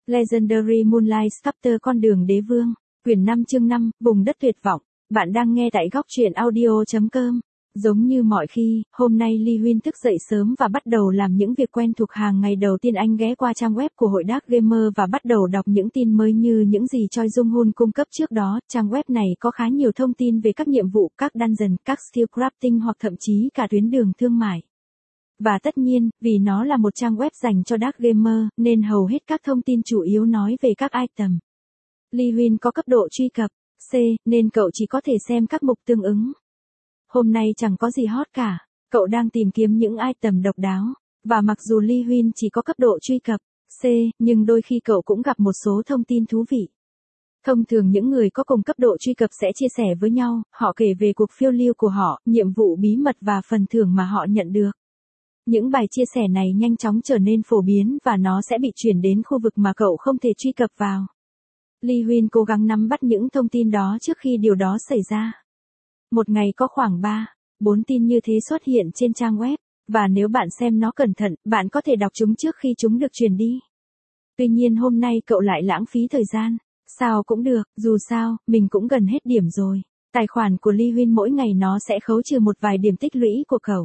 Legendary Moonlight Chapter Con đường đế vương, quyển 5 chương 5, vùng đất tuyệt vọng. Bạn đang nghe tại góc truyện audio.com. Giống như mọi khi, hôm nay Lee Huyên thức dậy sớm và bắt đầu làm những việc quen thuộc hàng ngày. Đầu tiên anh ghé qua trang web của hội Dark Gamer và bắt đầu đọc những tin mới như những gì Choi Jung Hoon cung cấp trước đó. Trang web này có khá nhiều thông tin về các nhiệm vụ, các dungeon, các skill crafting hoặc thậm chí cả tuyến đường thương mại. Và tất nhiên, vì nó là một trang web dành cho Dark Gamer, nên hầu hết các thông tin chủ yếu nói về các item. Lee Huyên có cấp độ truy cập C, nên cậu chỉ có thể xem các mục tương ứng. Hôm nay chẳng có gì hot cả, cậu đang tìm kiếm những item độc đáo, và mặc dù Lee Huyên chỉ có cấp độ truy cập C, nhưng đôi khi cậu cũng gặp một số thông tin thú vị. Thông thường những người có cùng cấp độ truy cập sẽ chia sẻ với nhau, họ kể về cuộc phiêu lưu của họ, nhiệm vụ bí mật và phần thưởng mà họ nhận được. Những bài chia sẻ này nhanh chóng trở nên phổ biến và nó sẽ bị chuyển đến khu vực mà cậu không thể truy cập vào. Lee Huyên cố gắng nắm bắt những thông tin đó trước khi điều đó xảy ra. Một ngày có khoảng 3-4 tin như thế xuất hiện trên trang web, và nếu bạn xem nó cẩn thận, bạn có thể đọc chúng trước khi chúng được truyền đi. Tuy nhiên hôm nay cậu lại lãng phí thời gian. Sao cũng được, dù sao, mình cũng gần hết điểm rồi. Tài khoản của Lee Huyên mỗi ngày nó sẽ khấu trừ một vài điểm tích lũy của cậu.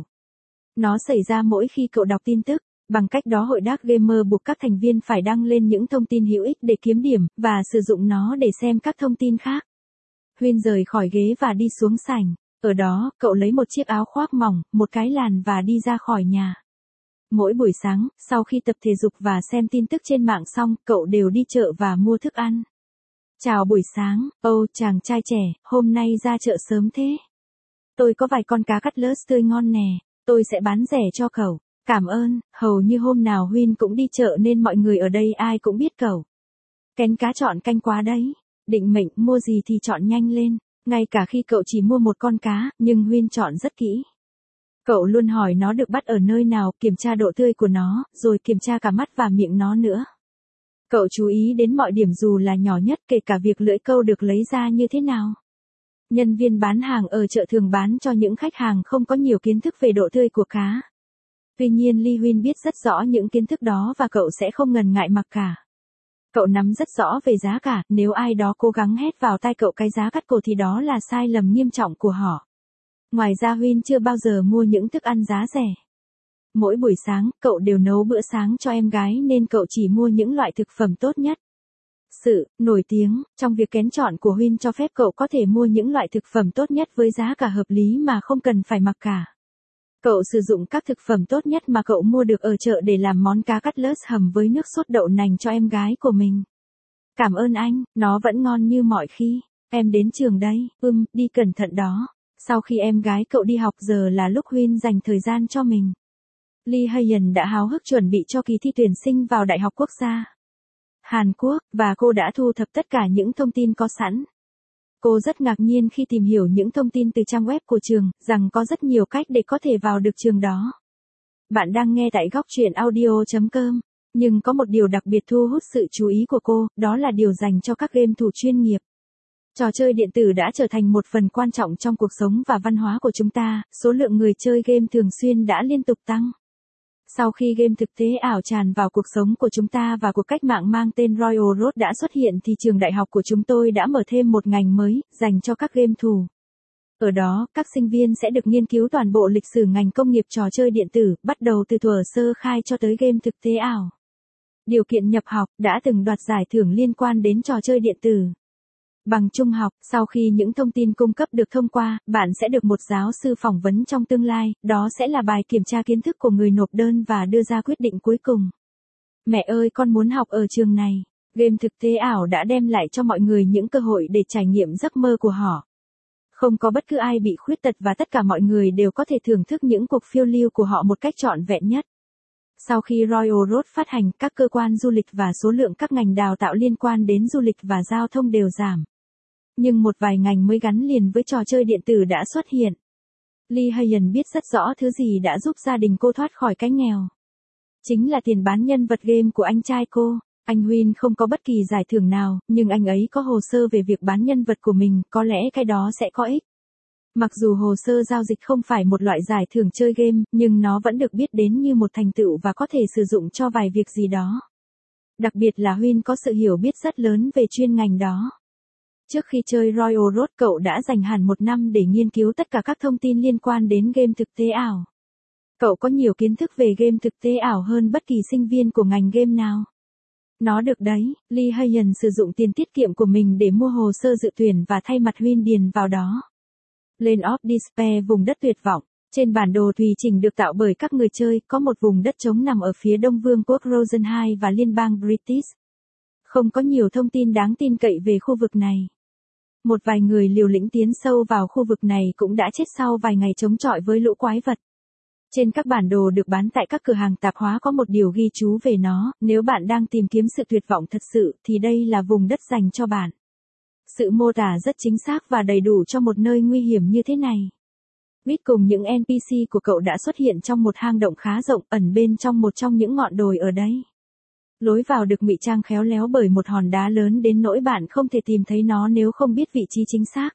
Nó xảy ra mỗi khi cậu đọc tin tức. Bằng cách đó hội Dark Gamer buộc các thành viên phải đăng lên những thông tin hữu ích để kiếm điểm, và sử dụng nó để xem các thông tin khác. Huyên rời khỏi ghế và đi xuống sảnh. Ở đó, cậu lấy một chiếc áo khoác mỏng, một cái làn và đi ra khỏi nhà. Mỗi buổi sáng, sau khi tập thể dục và xem tin tức trên mạng xong, cậu đều đi chợ và mua thức ăn. Chào buổi sáng, chàng trai trẻ, hôm nay ra chợ sớm thế. Tôi có vài con cá cắt lớt tươi ngon nè, tôi sẽ bán rẻ cho cậu. Cảm ơn, hầu như hôm nào Huyên cũng đi chợ nên mọi người ở đây ai cũng biết cậu. Kén cá chọn canh quá đấy. Định mệnh mua gì thì chọn nhanh lên. Ngay cả khi cậu chỉ mua một con cá, nhưng Huyên chọn rất kỹ. Cậu luôn hỏi nó được bắt ở nơi nào, kiểm tra độ tươi của nó, rồi kiểm tra cả mắt và miệng nó nữa. Cậu chú ý đến mọi điểm dù là nhỏ nhất, kể cả việc lưỡi câu được lấy ra như thế nào. Nhân viên bán hàng ở chợ thường bán cho những khách hàng không có nhiều kiến thức về độ tươi của cá. Tuy nhiên Lee Huyên biết rất rõ những kiến thức đó và cậu sẽ không ngần ngại mặc cả. Cậu nắm rất rõ về giá cả, nếu ai đó cố gắng hét vào tai cậu cái giá cắt cổ thì đó là sai lầm nghiêm trọng của họ. Ngoài ra Huyên chưa bao giờ mua những thức ăn giá rẻ. Mỗi buổi sáng, cậu đều nấu bữa sáng cho em gái nên cậu chỉ mua những loại thực phẩm tốt nhất. Sự nổi tiếng trong việc kén chọn của Huyên cho phép cậu có thể mua những loại thực phẩm tốt nhất với giá cả hợp lý mà không cần phải mặc cả. Cậu sử dụng các thực phẩm tốt nhất mà cậu mua được ở chợ để làm món cá cắt lớt hầm với nước sốt đậu nành cho em gái của mình. Cảm ơn anh, nó vẫn ngon như mọi khi. Em đến trường đây, đi cẩn thận đó. Sau khi em gái cậu đi học giờ là lúc Huyên dành thời gian cho mình. Lee Hyun đã háo hức chuẩn bị cho kỳ thi tuyển sinh vào Đại học Quốc gia Hàn Quốc, và cô đã thu thập tất cả những thông tin có sẵn. Cô rất ngạc nhiên khi tìm hiểu những thông tin từ trang web của trường, rằng có rất nhiều cách để có thể vào được trường đó. Bạn đang nghe tại góc truyện audio.com, nhưng có một điều đặc biệt thu hút sự chú ý của cô, đó là điều dành cho các game thủ chuyên nghiệp. Trò chơi điện tử đã trở thành một phần quan trọng trong cuộc sống và văn hóa của chúng ta, số lượng người chơi game thường xuyên đã liên tục tăng. Sau khi game thực tế ảo tràn vào cuộc sống của chúng ta và cuộc cách mạng mang tên Royal Road đã xuất hiện thì trường đại học của chúng tôi đã mở thêm một ngành mới, dành cho các game thủ. Ở đó, các sinh viên sẽ được nghiên cứu toàn bộ lịch sử ngành công nghiệp trò chơi điện tử, bắt đầu từ thuở sơ khai cho tới game thực tế ảo. Điều kiện nhập học đã từng đoạt giải thưởng liên quan đến trò chơi điện tử. Bằng trung học, sau khi những thông tin cung cấp được thông qua, bạn sẽ được một giáo sư phỏng vấn trong tương lai, đó sẽ là bài kiểm tra kiến thức của người nộp đơn và đưa ra quyết định cuối cùng. Mẹ ơi, con muốn học ở trường này. Game thực tế ảo đã đem lại cho mọi người những cơ hội để trải nghiệm giấc mơ của họ. Không có bất cứ ai bị khuyết tật và tất cả mọi người đều có thể thưởng thức những cuộc phiêu lưu của họ một cách trọn vẹn nhất. Sau khi Royal Road phát hành, các cơ quan du lịch và số lượng các ngành đào tạo liên quan đến du lịch và giao thông đều giảm. Nhưng một vài ngành mới gắn liền với trò chơi điện tử đã xuất hiện. Lee Hyun biết rất rõ thứ gì đã giúp gia đình cô thoát khỏi cái nghèo. Chính là tiền bán nhân vật game của anh trai cô. Anh Huyên không có bất kỳ giải thưởng nào, nhưng anh ấy có hồ sơ về việc bán nhân vật của mình, có lẽ cái đó sẽ có ích. Mặc dù hồ sơ giao dịch không phải một loại giải thưởng chơi game, nhưng nó vẫn được biết đến như một thành tựu và có thể sử dụng cho vài việc gì đó. Đặc biệt là Huyên có sự hiểu biết rất lớn về chuyên ngành đó. Trước khi chơi Royal Road cậu đã dành hẳn 1 năm để nghiên cứu tất cả các thông tin liên quan đến game thực tế ảo. Cậu có nhiều kiến thức về game thực tế ảo hơn bất kỳ sinh viên của ngành game nào. Nó được đấy, Lee Hayen sử dụng tiền tiết kiệm của mình để mua hồ sơ dự tuyển và thay mặt Huyên điền vào đó. Lane of Despair, vùng đất tuyệt vọng. Trên bản đồ tùy chỉnh được tạo bởi các người chơi, có một vùng đất trống nằm ở phía đông vương quốc Rosenheim và liên bang British. Không có nhiều thông tin đáng tin cậy về khu vực này. Một vài người liều lĩnh tiến sâu vào khu vực này cũng đã chết sau vài ngày chống chọi với lũ quái vật. Trên các bản đồ được bán tại các cửa hàng tạp hóa có một điều ghi chú về nó, nếu bạn đang tìm kiếm sự tuyệt vọng thật sự thì đây là vùng đất dành cho bạn. Sự mô tả rất chính xác và đầy đủ cho một nơi nguy hiểm như thế này. Reed cùng những NPC của cậu đã xuất hiện trong một hang động khá rộng ẩn bên trong một trong những ngọn đồi ở đây. Lối vào được ngụy trang khéo léo bởi một hòn đá lớn đến nỗi bạn không thể tìm thấy nó nếu không biết vị trí chính xác.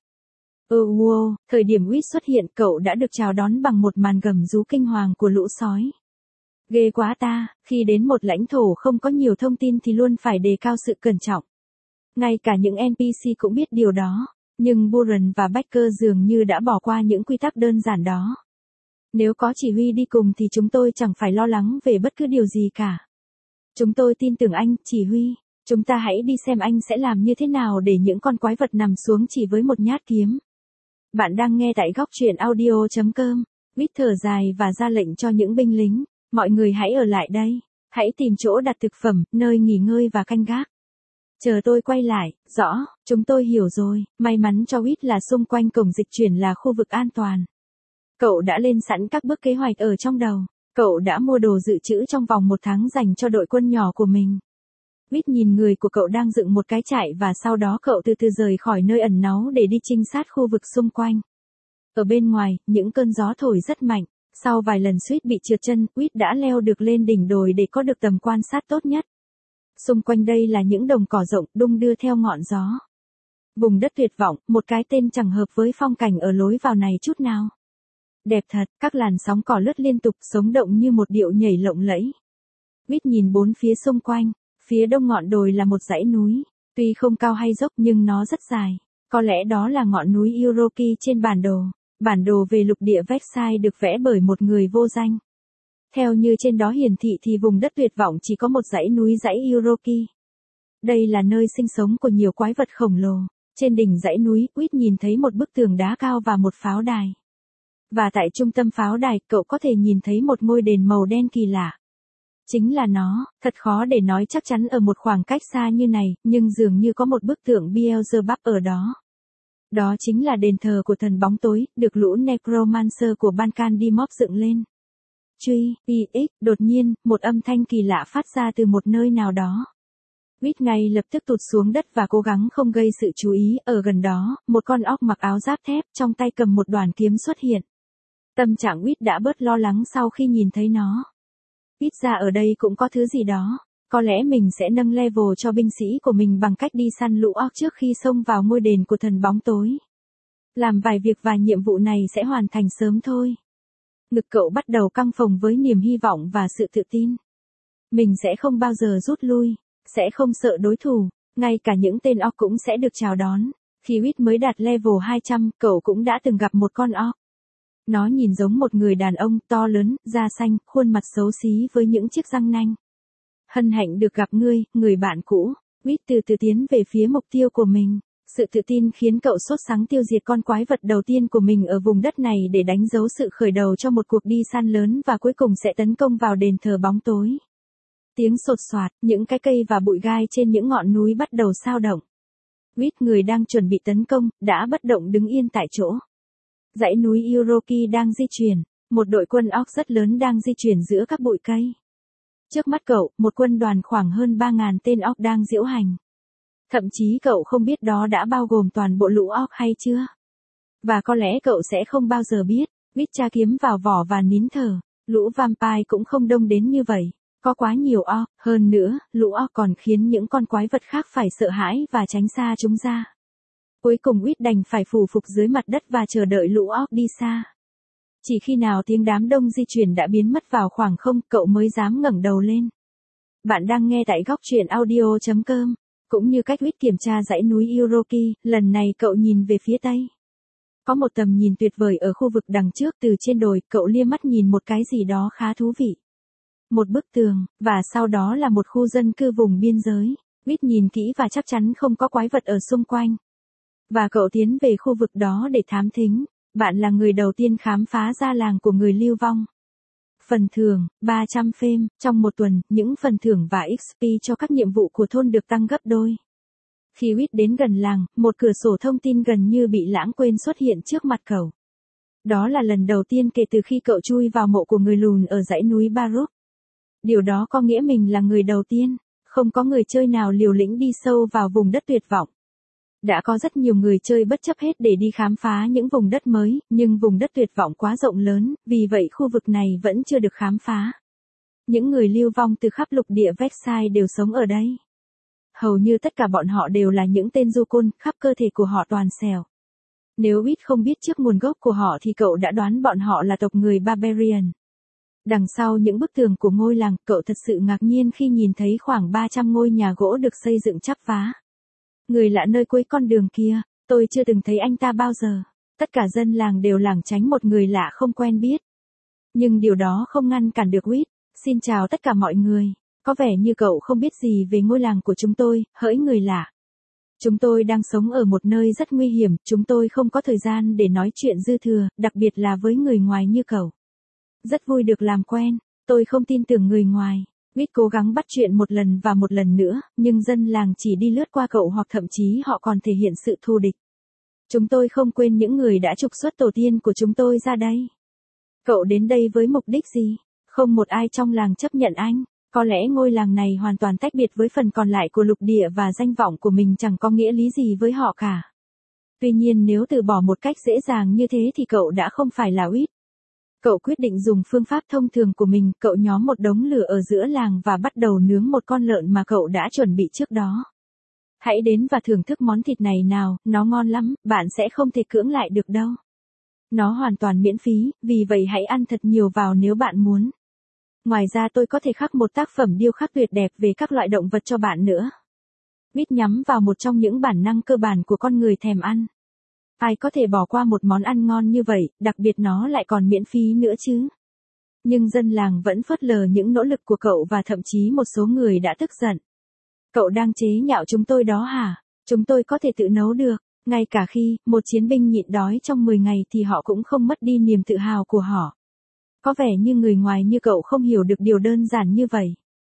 Wow, thời điểm Reed xuất hiện cậu đã được chào đón bằng một màn gầm rú kinh hoàng của lũ sói. Ghê quá ta, khi đến một lãnh thổ không có nhiều thông tin thì luôn phải đề cao sự cẩn trọng. Ngay cả những NPC cũng biết điều đó, nhưng Buren và Baker dường như đã bỏ qua những quy tắc đơn giản đó. Nếu có chỉ huy đi cùng thì chúng tôi chẳng phải lo lắng về bất cứ điều gì cả. Chúng tôi tin tưởng anh, chỉ huy. Chúng ta hãy đi xem anh sẽ làm như thế nào để những con quái vật nằm xuống chỉ với một nhát kiếm. Bạn đang nghe tại góc truyện audio.com. Reed thở dài và ra lệnh cho những binh lính. Mọi người hãy ở lại đây. Hãy tìm chỗ đặt thực phẩm, nơi nghỉ ngơi và canh gác. Chờ tôi quay lại, rõ, chúng tôi hiểu rồi. May mắn cho Reed là xung quanh cổng dịch chuyển là khu vực an toàn. Cậu đã lên sẵn các bước kế hoạch ở trong đầu. Cậu đã mua đồ dự trữ trong vòng 1 tháng dành cho đội quân nhỏ của mình. Reed nhìn người của cậu đang dựng một cái trại và sau đó cậu từ từ rời khỏi nơi ẩn náu để đi trinh sát khu vực xung quanh. Ở bên ngoài, những cơn gió thổi rất mạnh. Sau vài lần suýt bị trượt chân, Reed đã leo được lên đỉnh đồi để có được tầm quan sát tốt nhất. Xung quanh đây là những đồng cỏ rộng đung đưa theo ngọn gió. Vùng đất tuyệt vọng, một cái tên chẳng hợp với phong cảnh ở lối vào này chút nào. Đẹp thật, các làn sóng cỏ lướt liên tục sống động như một điệu nhảy lộng lẫy. Reed nhìn bốn phía xung quanh, phía đông ngọn đồi là một dãy núi, tuy không cao hay dốc nhưng nó rất dài. Có lẽ đó là ngọn núi Uroki trên bản đồ. Bản đồ về lục địa Vexai được vẽ bởi một người vô danh. Theo như trên đó hiển thị thì vùng đất tuyệt vọng chỉ có một dãy núi dãy Uroki. Đây là nơi sinh sống của nhiều quái vật khổng lồ. Trên đỉnh dãy núi, Reed nhìn thấy một bức tường đá cao và một pháo đài. Và tại trung tâm pháo đài, cậu có thể nhìn thấy một ngôi đền màu đen kỳ lạ. Chính là nó, thật khó để nói chắc chắn ở một khoảng cách xa như này, nhưng dường như có một bức tượng Beelzebub ở đó. Đó chính là đền thờ của thần bóng tối, được lũ Necromancer của Balkan Dimop dựng lên. Truy, PX, đột nhiên, một âm thanh kỳ lạ phát ra từ một nơi nào đó. Reed ngay lập tức tụt xuống đất và cố gắng không gây sự chú ý, ở gần đó, một con óc mặc áo giáp thép, trong tay cầm một đoàn kiếm xuất hiện. Tâm trạng Reed đã bớt lo lắng sau khi nhìn thấy nó. Ít ra ở đây cũng có thứ gì đó, có lẽ mình sẽ nâng level cho binh sĩ của mình bằng cách đi săn lũ orc trước khi xông vào ngôi đền của thần bóng tối. Làm vài việc và nhiệm vụ này sẽ hoàn thành sớm thôi. Ngực cậu bắt đầu căng phồng với niềm hy vọng và sự tự tin. Mình sẽ không bao giờ rút lui, sẽ không sợ đối thủ, ngay cả những tên orc cũng sẽ được chào đón. Khi Reed mới đạt level 200, cậu cũng đã từng gặp một con orc. Nó nhìn giống một người đàn ông to lớn, da xanh, khuôn mặt xấu xí với những chiếc răng nanh. Hân hạnh được gặp ngươi, người bạn cũ. Reed từ từ tiến về phía mục tiêu của mình. Sự tự tin khiến cậu sốt sắng tiêu diệt con quái vật đầu tiên của mình ở vùng đất này để đánh dấu sự khởi đầu cho một cuộc đi săn lớn và cuối cùng sẽ tấn công vào đền thờ bóng tối. Tiếng sột soạt, những cái cây và bụi gai trên những ngọn núi bắt đầu xao động. Reed, người đang chuẩn bị tấn công, đã bất động đứng yên tại chỗ. Dãy núi Uroki đang di chuyển, một đội quân orc rất lớn đang di chuyển giữa các bụi cây. Trước mắt cậu, một quân đoàn khoảng hơn 3.000 tên orc đang diễu hành. Thậm chí cậu không biết đó đã bao gồm toàn bộ lũ orc hay chưa. Và có lẽ cậu sẽ không bao giờ biết. Reed tra kiếm vào vỏ và nín thở. Lũ vampire cũng không đông đến như vậy. Có quá nhiều orc, hơn nữa, lũ orc còn khiến những con quái vật khác phải sợ hãi và tránh xa chúng ra. Cuối cùng Reed đành phải phủ phục dưới mặt đất và chờ đợi lũ orc đi xa. Chỉ khi nào tiếng đám đông di chuyển đã biến mất vào khoảng không, cậu mới dám ngẩng đầu lên. Bạn đang nghe tại góc truyện audio.com. Cũng như cách Whit kiểm tra dãy núi Uroki, lần này cậu nhìn về phía tây. Có một tầm nhìn tuyệt vời ở khu vực đằng trước, từ trên đồi, cậu lia mắt nhìn một cái gì đó khá thú vị. Một bức tường, và sau đó là một khu dân cư vùng biên giới. Whit nhìn kỹ và chắc chắn không có quái vật ở xung quanh. Và cậu tiến về khu vực đó để thám thính. Bạn là người đầu tiên khám phá ra làng của người lưu vong. Phần thưởng, 300 phêm, trong một tuần, những phần thưởng và XP cho các nhiệm vụ của thôn được tăng gấp đôi. Khi Whit đến gần làng, một cửa sổ thông tin gần như bị lãng quên xuất hiện trước mặt cậu. Đó là lần đầu tiên kể từ khi cậu chui vào mộ của người lùn ở dãy núi Baruch. Điều đó có nghĩa mình là người đầu tiên, không có người chơi nào liều lĩnh đi sâu vào vùng đất tuyệt vọng. Đã có rất nhiều người chơi bất chấp hết để đi khám phá những vùng đất mới, nhưng vùng đất tuyệt vọng quá rộng lớn, vì vậy khu vực này vẫn chưa được khám phá. Những người lưu vong từ khắp lục địa Vexai đều sống ở đây. Hầu như tất cả bọn họ đều là những tên du côn, khắp cơ thể của họ toàn sẹo. Nếu Whit không biết trước nguồn gốc của họ thì cậu đã đoán bọn họ là tộc người Barbarian. Đằng sau những bức tường của ngôi làng, cậu thật sự ngạc nhiên khi nhìn thấy khoảng 300 ngôi nhà gỗ được xây dựng chắp vá. Người lạ nơi cuối con đường kia, tôi chưa từng thấy anh ta bao giờ. Tất cả dân làng đều lảng tránh một người lạ không quen biết. Nhưng điều đó không ngăn cản được Whit. Xin chào tất cả mọi người. Có vẻ như cậu không biết gì về ngôi làng của chúng tôi, hỡi người lạ. Chúng tôi đang sống ở một nơi rất nguy hiểm, chúng tôi không có thời gian để nói chuyện dư thừa, đặc biệt là với người ngoài như cậu. Rất vui được làm quen, tôi không tin tưởng người ngoài. Whit cố gắng bắt chuyện một lần và một lần nữa, nhưng dân làng chỉ đi lướt qua cậu hoặc thậm chí họ còn thể hiện sự thù địch. Chúng tôi không quên những người đã trục xuất tổ tiên của chúng tôi ra đây. Cậu đến đây với mục đích gì? Không một ai trong làng chấp nhận anh. Có lẽ ngôi làng này hoàn toàn tách biệt với phần còn lại của lục địa và danh vọng của mình chẳng có nghĩa lý gì với họ cả. Tuy nhiên nếu từ bỏ một cách dễ dàng như thế thì cậu đã không phải là Whit. Cậu quyết định dùng phương pháp thông thường của mình, cậu nhóm một đống lửa ở giữa làng và bắt đầu nướng một con lợn mà cậu đã chuẩn bị trước đó. Hãy đến và thưởng thức món thịt này nào, nó ngon lắm, bạn sẽ không thể cưỡng lại được đâu. Nó hoàn toàn miễn phí, vì vậy hãy ăn thật nhiều vào nếu bạn muốn. Ngoài ra tôi có thể khắc một tác phẩm điêu khắc tuyệt đẹp về các loại động vật cho bạn nữa. Whit nhắm vào một trong những bản năng cơ bản của con người thèm ăn. Ai có thể bỏ qua một món ăn ngon như vậy, đặc biệt nó lại còn miễn phí nữa chứ. Nhưng dân làng vẫn phớt lờ những nỗ lực của cậu và thậm chí một số người đã tức giận. Cậu đang chế nhạo chúng tôi đó hả? Chúng tôi có thể tự nấu được. Ngay cả khi một chiến binh nhịn đói trong 10 ngày thì họ cũng không mất đi niềm tự hào của họ. Có vẻ như người ngoài như cậu không hiểu được điều đơn giản như vậy.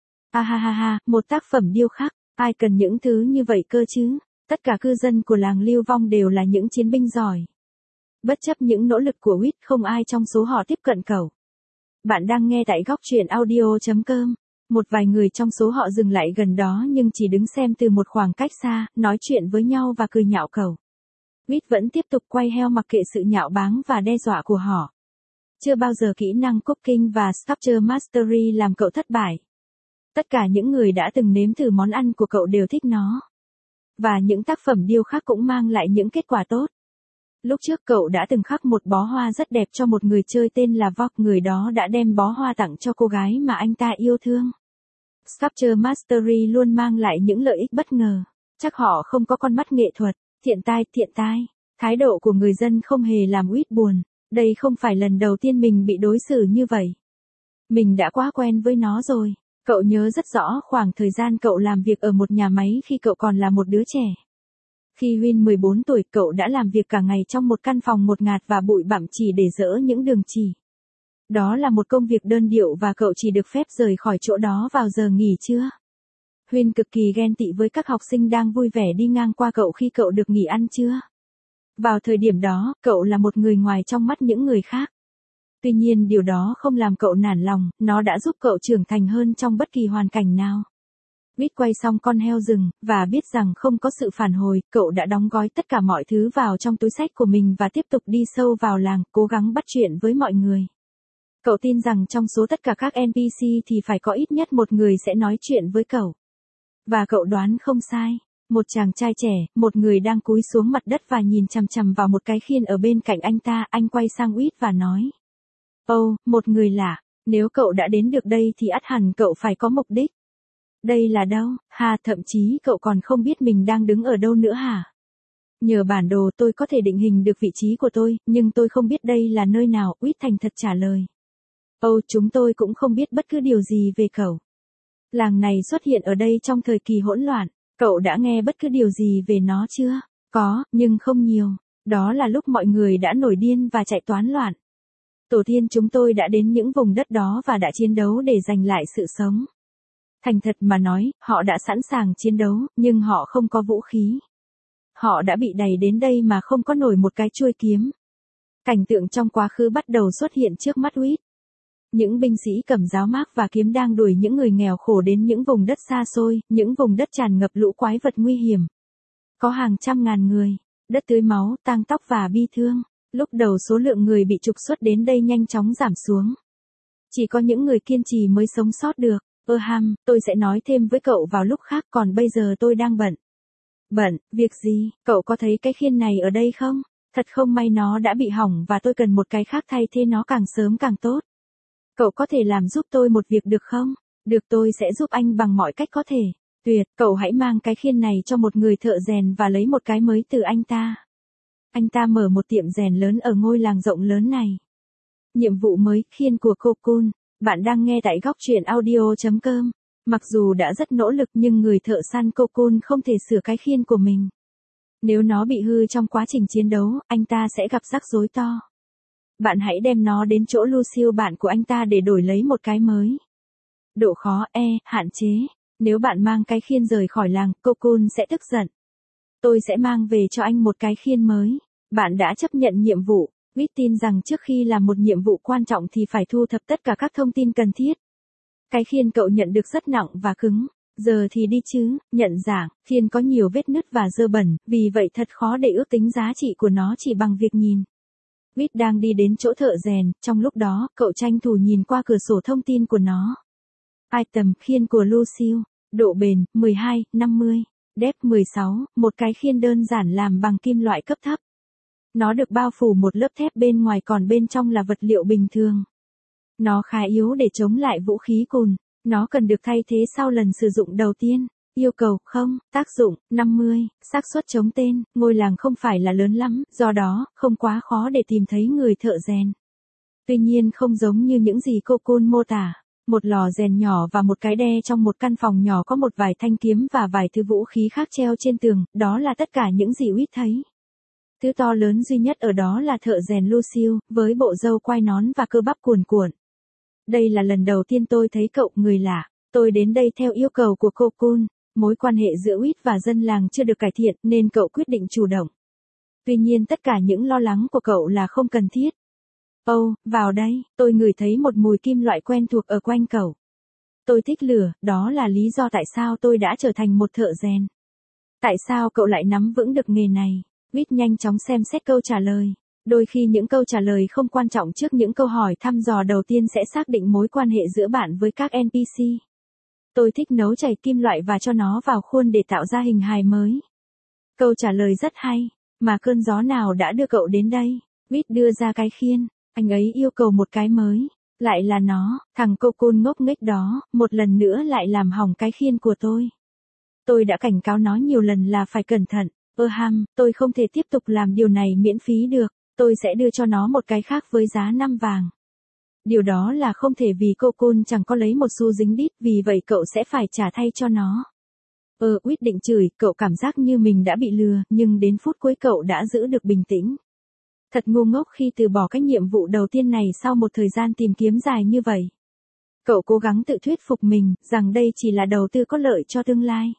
Ha, một tác phẩm điêu khắc, ai cần những thứ như vậy cơ chứ? Tất cả cư dân của làng lưu vong đều là những chiến binh giỏi. Bất chấp những nỗ lực của Whit, không ai trong số họ tiếp cận cậu. Bạn đang nghe tại góc truyện audio.com. Một vài người trong số họ dừng lại gần đó nhưng chỉ đứng xem từ một khoảng cách xa, nói chuyện với nhau và cười nhạo cậu. Whit vẫn tiếp tục quay heo mặc kệ sự nhạo báng và đe dọa của họ. Chưa bao giờ kỹ năng cooking và sculpture mastery làm cậu thất bại. Tất cả những người đã từng nếm thử món ăn của cậu đều thích nó. Và những tác phẩm điêu khắc cũng mang lại những kết quả tốt. Lúc trước cậu đã từng khắc một bó hoa rất đẹp cho một người chơi tên là Vok, người đó đã đem bó hoa tặng cho cô gái mà anh ta yêu thương. Sculpture Mastery luôn mang lại những lợi ích bất ngờ. Chắc họ không có con mắt nghệ thuật, thiện tai. Thái độ của người dân không hề làm Whit buồn. Đây không phải lần đầu tiên mình bị đối xử như vậy. Mình đã quá quen với nó rồi. Cậu nhớ rất rõ khoảng thời gian cậu làm việc ở một nhà máy khi cậu còn là một đứa trẻ. Khi Win 14 tuổi, cậu đã làm việc cả ngày trong một căn phòng ngột ngạt và bụi bặm chỉ để dỡ những đường chỉ. Đó là một công việc đơn điệu và cậu chỉ được phép rời khỏi chỗ đó vào giờ nghỉ trưa. Win cực kỳ ghen tị với các học sinh đang vui vẻ đi ngang qua cậu khi cậu được nghỉ ăn trưa. Vào thời điểm đó, cậu là một người ngoài trong mắt những người khác. Tuy nhiên điều đó không làm cậu nản lòng, nó đã giúp cậu trưởng thành hơn trong bất kỳ hoàn cảnh nào. Whit quay xong con heo rừng, và biết rằng không có sự phản hồi, cậu đã đóng gói tất cả mọi thứ vào trong túi xách của mình và tiếp tục đi sâu vào làng, cố gắng bắt chuyện với mọi người. Cậu tin rằng trong số tất cả các NPC thì phải có ít nhất một người sẽ nói chuyện với cậu. Và cậu đoán không sai. Một chàng trai trẻ, một người đang cúi xuống mặt đất và nhìn chằm chằm vào một cái khiên ở bên cạnh anh ta, anh quay sang Whit và nói. Một người lạ, nếu cậu đã đến được đây thì ắt hẳn cậu phải có mục đích. Đây là đâu? Ha, thậm chí cậu còn không biết mình đang đứng ở đâu nữa hả? Nhờ bản đồ tôi có thể định hình được vị trí của tôi, nhưng tôi không biết đây là nơi nào, Quýt thành thật trả lời. Chúng tôi cũng không biết bất cứ điều gì về cậu. Làng này xuất hiện ở đây trong thời kỳ hỗn loạn, cậu đã nghe bất cứ điều gì về nó chưa? Có, nhưng không nhiều. Đó là lúc mọi người đã nổi điên và chạy toán loạn. Tổ tiên chúng tôi đã đến những vùng đất đó và đã chiến đấu để giành lại sự sống. Thành thật mà nói, họ đã sẵn sàng chiến đấu, nhưng họ không có vũ khí. Họ đã bị đày đến đây mà không có nổi một cái chuôi kiếm. Cảnh tượng trong quá khứ bắt đầu xuất hiện trước mắt Quýt. Những binh sĩ cầm giáo mác và kiếm đang đuổi những người nghèo khổ đến những vùng đất xa xôi, những vùng đất tràn ngập lũ quái vật nguy hiểm. Có hàng trăm ngàn người, đất tưới máu, tang tóc và bi thương. Lúc đầu số lượng người bị trục xuất đến đây nhanh chóng giảm xuống. Chỉ có những người kiên trì mới sống sót được. Tôi sẽ nói thêm với cậu vào lúc khác, còn bây giờ tôi đang bận. Bận, việc gì? Cậu có thấy cái khiên này ở đây không? Thật không may nó đã bị hỏng và tôi cần một cái khác thay thế nó càng sớm càng tốt. Cậu có thể làm giúp tôi một việc được không? Được, tôi sẽ giúp anh bằng mọi cách có thể. Tuyệt, cậu hãy mang cái khiên này cho một người thợ rèn và lấy một cái mới từ anh ta. Anh ta mở một tiệm rèn lớn ở ngôi làng rộng lớn này. Nhiệm vụ mới, khiên của Cocoon. Bạn đang nghe tại góc truyện audio.com. Mặc dù đã rất nỗ lực nhưng người thợ săn Cocoon không thể sửa cái khiên của mình. Nếu nó bị hư trong quá trình chiến đấu, anh ta sẽ gặp rắc rối to. Bạn hãy đem nó đến chỗ Lucille bạn của anh ta để đổi lấy một cái mới. Độ khó, hạn chế. Nếu bạn mang cái khiên rời khỏi làng, Cocoon sẽ tức giận. Tôi sẽ mang về cho anh một cái khiên mới. Bạn đã chấp nhận nhiệm vụ. Quýt tin rằng trước khi làm một nhiệm vụ quan trọng thì phải thu thập tất cả các thông tin cần thiết. Cái khiên cậu nhận được rất nặng và cứng. Giờ thì đi chứ, nhận dạng, khiên có nhiều vết nứt và dơ bẩn, vì vậy thật khó để ước tính giá trị của nó chỉ bằng việc nhìn. Quýt đang đi đến chỗ thợ rèn, trong lúc đó, cậu tranh thủ nhìn qua cửa sổ thông tin của nó. Item, khiên của Lucille. Độ bền, 12, 50. Depth 16, một cái khiên đơn giản làm bằng kim loại cấp thấp. Nó được bao phủ một lớp thép bên ngoài còn bên trong là vật liệu bình thường. Nó khá yếu để chống lại vũ khí cùn. Nó cần được thay thế sau lần sử dụng đầu tiên. Yêu cầu, không, tác dụng, 50, xác suất chống tên, ngôi làng không phải là lớn lắm, do đó, không quá khó để tìm thấy người thợ rèn. Tuy nhiên không giống như những gì Cocoon mô tả. Một lò rèn nhỏ và một cái đe trong một căn phòng nhỏ có một vài thanh kiếm và vài thứ vũ khí khác treo trên tường, đó là tất cả những gì Quýt thấy. Thứ to lớn duy nhất ở đó là thợ rèn Lucille, với bộ râu quai nón và cơ bắp cuồn cuộn. Đây là lần đầu tiên tôi thấy cậu, người lạ. Tôi đến đây theo yêu cầu của Cocoon. Mối quan hệ giữa Quýt và dân làng chưa được cải thiện nên cậu quyết định chủ động. Tuy nhiên tất cả những lo lắng của cậu là không cần thiết. Vào đây, tôi ngửi thấy một mùi kim loại quen thuộc ở quanh cậu. Tôi thích lửa, đó là lý do tại sao tôi đã trở thành một thợ rèn. Tại sao cậu lại nắm vững được nghề này? Quýt nhanh chóng xem xét câu trả lời. Đôi khi những câu trả lời không quan trọng trước những câu hỏi thăm dò đầu tiên sẽ xác định mối quan hệ giữa bạn với các NPC. Tôi thích nấu chảy kim loại và cho nó vào khuôn để tạo ra hình hài mới. Câu trả lời rất hay, mà cơn gió nào đã đưa cậu đến đây? Quýt đưa ra cái khiên, anh ấy yêu cầu một cái mới. Lại là nó, thằng Cocoon ngốc nghếch đó, một lần nữa lại làm hỏng cái khiên của tôi. Tôi đã cảnh cáo nó nhiều lần là phải cẩn thận. Tôi không thể tiếp tục làm điều này miễn phí được, tôi sẽ đưa cho nó một cái khác với giá 5 vàng. Điều đó là không thể vì Cocoon chẳng có lấy một xu dính đít, vì vậy cậu sẽ phải trả thay cho nó. Quýt định chửi, cậu cảm giác như mình đã bị lừa, nhưng đến phút cuối cậu đã giữ được bình tĩnh. Thật ngu ngốc khi từ bỏ cái nhiệm vụ đầu tiên này sau một thời gian tìm kiếm dài như vậy. Cậu cố gắng tự thuyết phục mình, rằng đây chỉ là đầu tư có lợi cho tương lai.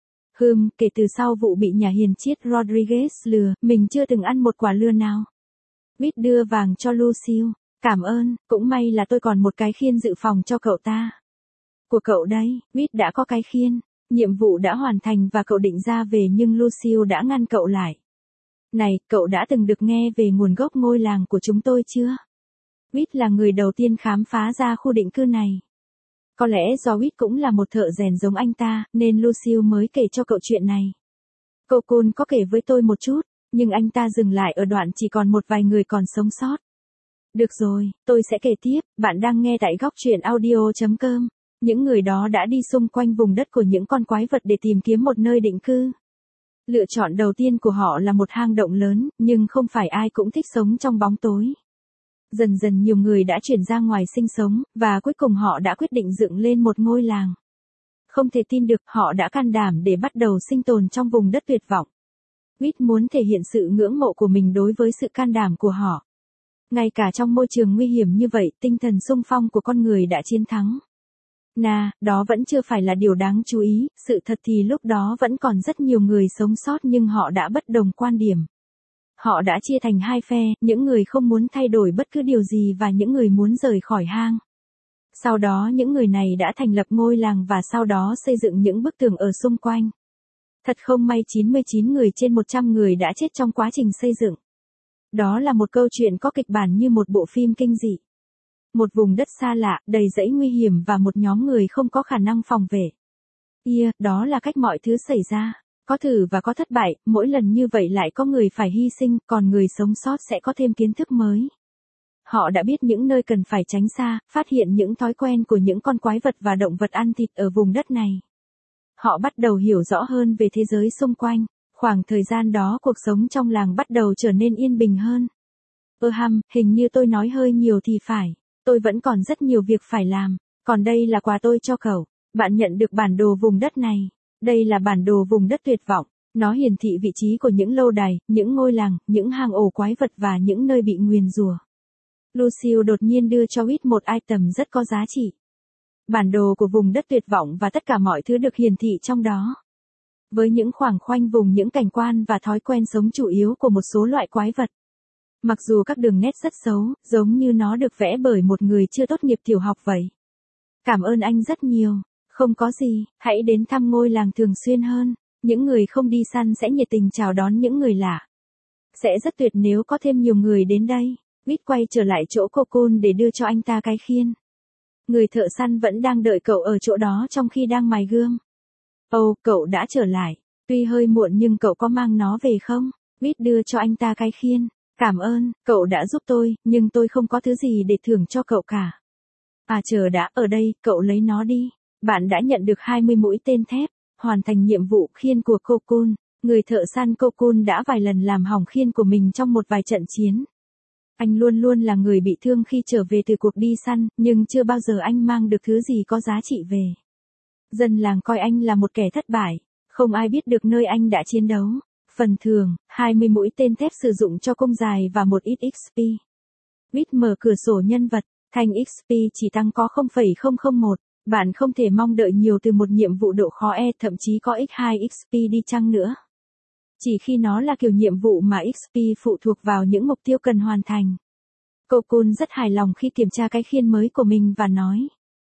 Kể từ sau vụ bị nhà hiền triết Rodriguez lừa, mình chưa từng ăn một quả lừa nào. Quýt đưa vàng cho Lucille. Cảm ơn, cũng may là tôi còn một cái khiên dự phòng cho cậu ta. Của cậu đây, Quýt đã có cái khiên. Nhiệm vụ đã hoàn thành và cậu định ra về nhưng Lucille đã ngăn cậu lại. Này, cậu đã từng được nghe về nguồn gốc ngôi làng của chúng tôi chưa? Quýt là người đầu tiên khám phá ra khu định cư này. Có lẽ do Quýt cũng là một thợ rèn giống anh ta, nên Lucille mới kể cho cậu chuyện này. Cocoon có kể với tôi một chút, nhưng anh ta dừng lại ở đoạn chỉ còn một vài người còn sống sót. Được rồi, tôi sẽ kể tiếp, bạn đang nghe tại góc truyện audio.com. Những người đó đã đi xung quanh vùng đất của những con quái vật để tìm kiếm một nơi định cư. Lựa chọn đầu tiên của họ là một hang động lớn, nhưng không phải ai cũng thích sống trong bóng tối. Dần dần nhiều người đã chuyển ra ngoài sinh sống, và cuối cùng họ đã quyết định dựng lên một ngôi làng. Không thể tin được, họ đã can đảm để bắt đầu sinh tồn trong vùng đất tuyệt vọng. Whit muốn thể hiện sự ngưỡng mộ của mình đối với sự can đảm của họ. Ngay cả trong môi trường nguy hiểm như vậy, tinh thần xung phong của con người đã chiến thắng. Đó vẫn chưa phải là điều đáng chú ý, sự thật thì lúc đó vẫn còn rất nhiều người sống sót nhưng họ đã bất đồng quan điểm. Họ đã chia thành hai phe, những người không muốn thay đổi bất cứ điều gì và những người muốn rời khỏi hang. Sau đó những người này đã thành lập ngôi làng và sau đó xây dựng những bức tường ở xung quanh. Thật không may 99 người trên 100 người đã chết trong quá trình xây dựng. Đó là một câu chuyện có kịch bản như một bộ phim kinh dị. Một vùng đất xa lạ, đầy rẫy nguy hiểm và một nhóm người không có khả năng phòng vệ. Đó là cách mọi thứ xảy ra. Có thử và có thất bại, mỗi lần như vậy lại có người phải hy sinh, còn người sống sót sẽ có thêm kiến thức mới. Họ đã biết những nơi cần phải tránh xa, phát hiện những thói quen của những con quái vật và động vật ăn thịt ở vùng đất này. Họ bắt đầu hiểu rõ hơn về thế giới xung quanh. Khoảng thời gian đó cuộc sống trong làng bắt đầu trở nên yên bình hơn. Hình như tôi nói hơi nhiều thì phải. Tôi vẫn còn rất nhiều việc phải làm. Còn đây là quà tôi cho cậu. Bạn nhận được bản đồ vùng đất này. Đây là bản đồ vùng đất tuyệt vọng. Nó hiển thị vị trí của những lâu đài, những ngôi làng, những hang ổ quái vật và những nơi bị nguyền rủa. Lucille đột nhiên đưa cho Whit một item rất có giá trị. Bản đồ của vùng đất tuyệt vọng và tất cả mọi thứ được hiển thị trong đó. Với những khoảng khoanh vùng những cảnh quan và thói quen sống chủ yếu của một số loại quái vật. Mặc dù các đường nét rất xấu, giống như nó được vẽ bởi một người chưa tốt nghiệp tiểu học vậy. Cảm ơn anh rất nhiều. Không có gì, hãy đến thăm ngôi làng thường xuyên hơn. Những người không đi săn sẽ nhiệt tình chào đón những người lạ. Sẽ rất tuyệt nếu có thêm nhiều người đến đây. Whit quay trở lại chỗ Cocoon để đưa cho anh ta cái khiên. Người thợ săn vẫn đang đợi cậu ở chỗ đó trong khi đang mài gươm. Cậu đã trở lại. Tuy hơi muộn nhưng cậu có mang nó về không? Whit đưa cho anh ta cái khiên. Cảm ơn, cậu đã giúp tôi, nhưng tôi không có thứ gì để thưởng cho cậu cả. Chờ đã, ở đây, cậu lấy nó đi. Bạn đã nhận được 20 mũi tên thép. Hoàn thành nhiệm vụ khiên của Cocoon. Người thợ săn Cocoon đã vài lần làm hỏng khiên của mình trong một vài trận chiến. Anh luôn luôn là người bị thương khi trở về từ cuộc đi săn, nhưng chưa bao giờ anh mang được thứ gì có giá trị về. Dân làng coi anh là một kẻ thất bại. Không ai biết được nơi anh đã chiến đấu. Phần thưởng, 20 mũi tên thép sử dụng cho công dài và một ít XP. Whit mở cửa sổ nhân vật. Thanh XP chỉ tăng có 0,001. Bạn không thể mong đợi nhiều từ một nhiệm vụ độ khó thậm chí có x2 XP đi chăng nữa. Chỉ khi nó là kiểu nhiệm vụ mà XP phụ thuộc vào những mục tiêu cần hoàn thành. Cocoon rất hài lòng khi kiểm tra cái khiên mới của mình và nói.